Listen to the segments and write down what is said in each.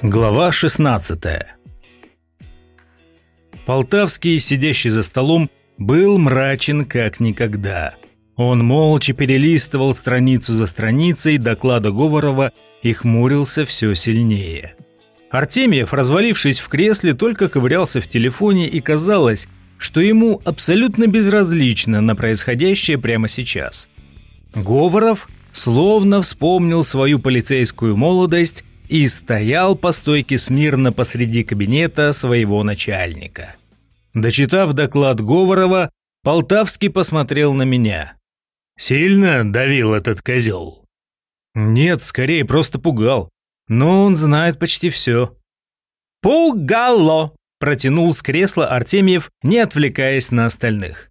Глава 16. Полтавский, сидящий за столом, был мрачен как никогда. Он молча перелистывал страницу за страницей доклада Говорова и хмурился все сильнее. Артемьев, развалившись в кресле, только ковырялся в телефоне, и казалось, что ему абсолютно безразлично на происходящее прямо сейчас. Говоров словно вспомнил свою полицейскую молодость и стоял по стойке смирно посреди кабинета своего начальника. Дочитав доклад Говорова, Полтавский посмотрел на меня. «Сильно давил этот козел?» «Нет, скорее просто пугал. Но он знает почти все». «Пугало!» – протянул с кресла Артемьев, не отвлекаясь на остальных.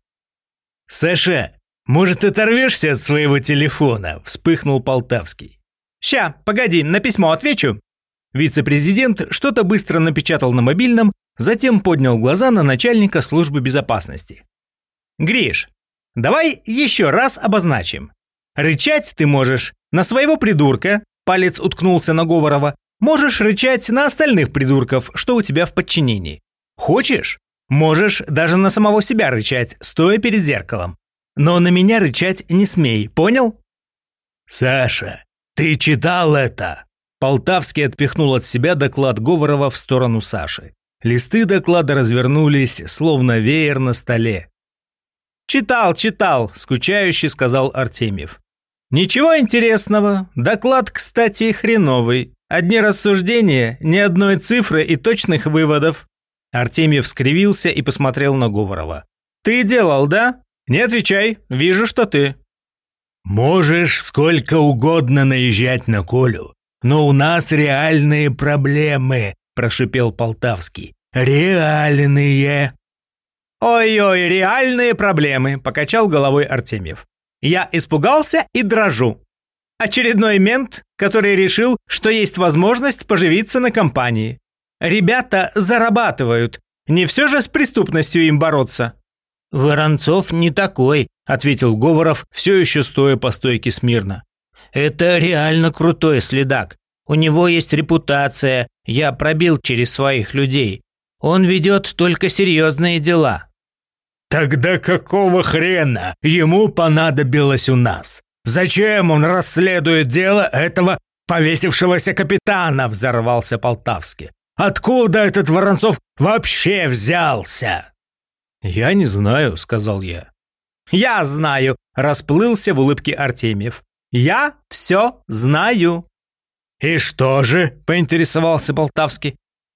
«Саша, может, оторвешься от своего телефона?» – вспыхнул Полтавский. «Ща, погоди, на письмо отвечу». Вице-президент что-то быстро напечатал на мобильном, затем поднял глаза на начальника службы безопасности. «Гриш, давай еще раз обозначим. Рычать ты можешь на своего придурка», палец уткнулся на Говорова, «можешь рычать на остальных придурков, что у тебя в подчинении. Хочешь, можешь даже на самого себя рычать, стоя перед зеркалом. Но на меня рычать не смей, понял?» «Саша, ты читал это?» Полтавский отпихнул от себя доклад Говорова в сторону Саши. Листы доклада развернулись, словно веер на столе. «Читал, – скучающе сказал Артемьев. «Ничего интересного. Доклад, кстати, хреновый. Одни рассуждения, ни одной цифры и точных выводов». Артемьев скривился и посмотрел на Говорова. «Ты делал, да? Не отвечай, вижу, что ты». «Можешь сколько угодно наезжать на Колю, но у нас реальные проблемы», – прошипел Полтавский. «Реальные». «Ой-ой, реальные проблемы», – покачал головой Артемьев. «Я испугался и дрожу. Очередной мент, который решил, что есть возможность поживиться на компании. Ребята зарабатывают, не все же с преступностью им бороться». «Воронцов не такой», – ответил Говоров, все еще стоя по стойке смирно. «Это реально крутой следак. У него есть репутация, я пробил через своих людей. Он ведет только серьезные дела». «Тогда какого хрена ему понадобилось у нас? Зачем он расследует дело этого повесившегося капитана?» – взорвался Полтавский. «Откуда этот Воронцов вообще взялся?» «Я не знаю», – сказал я. «Я знаю», – расплылся в улыбке Артемьев. «Я все знаю». «И что же?» – поинтересовался Полтавский.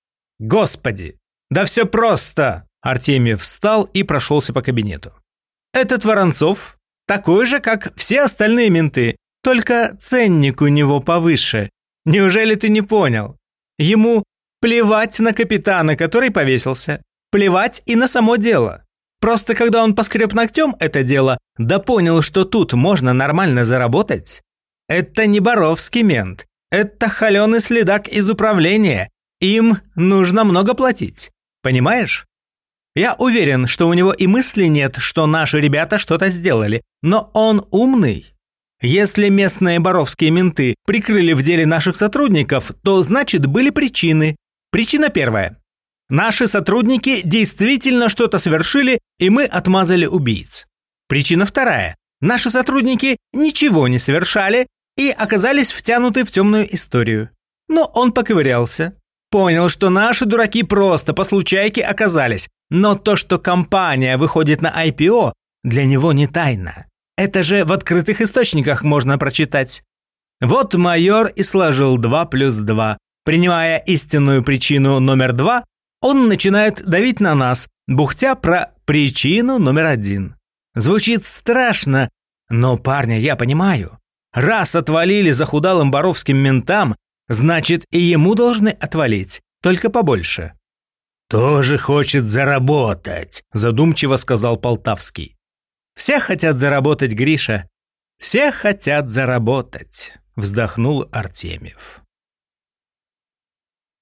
«Господи, да все просто!» – Артемьев встал и прошелся по кабинету. «Этот Воронцов такой же, как все остальные менты, только ценник у него повыше. Неужели ты не понял? Ему плевать на капитана, который повесился, плевать и на само дело. Просто когда он поскреб ногтем это дело, да понял, что тут можно нормально заработать. Это не Боровский мент, это холеный следак из управления. Им нужно много платить. Понимаешь? Я уверен, что у него и мысли нет, что наши ребята что-то сделали, но он умный. Если местные боровские менты прикрыли в деле наших сотрудников, то значит были причины. Причина первая. Наши сотрудники действительно что-то совершили, и мы отмазали убийц. Причина вторая. Наши сотрудники ничего не совершали и оказались втянуты в темную историю. Но он поковырялся. Понял, что наши дураки просто по случайке оказались. Но то, что компания выходит на IPO, для него не тайна. Это же в открытых источниках можно прочитать. Вот майор и сложил 2 плюс 2. Принимая истинную причину номер 2, он начинает давить на нас, бухтя про причину номер 1. Звучит страшно, но, парня, я понимаю. Раз отвалили захудалым боровским ментам, значит, и ему должны отвалить, только побольше. «Тоже хочет заработать», – задумчиво сказал Полтавский. «Все хотят заработать, Гриша. Все хотят заработать», – вздохнул Артемьев.